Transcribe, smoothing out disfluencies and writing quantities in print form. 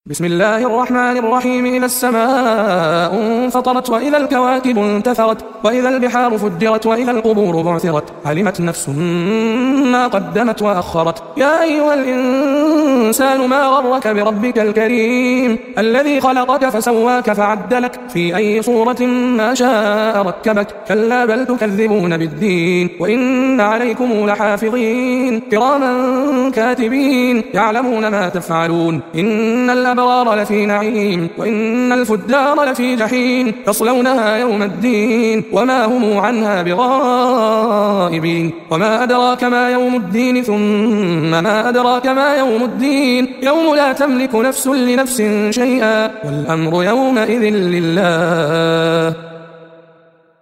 بسم الله الرحمن الرحيم. إذا السماء انفطرت وإذا الكواكب انتثرت وإذا البحار فجرت وإذا القبور بعثرت علمت نفس ما قدمت وأخرت. يا أيها الإنسان ما غرك بربك الكريم الذي خلقك فسواك فعدلك في أي صورة ما شاء ركبك. كلا بل تكذبون بالدين وإن عليكم لحافظين كراما كاتبين يعلمون ما تفعلون. إن الأبرار لفي نعيم وإن الفجار لفي جحيم يصلونها يوم الدين وما هم عنها بغائبين. وما أدراك ما يوم الدين ثم ما أدراك ما يوم الدين يوم لا تملك نفس لنفس شيئا والأمر يومئذ لله.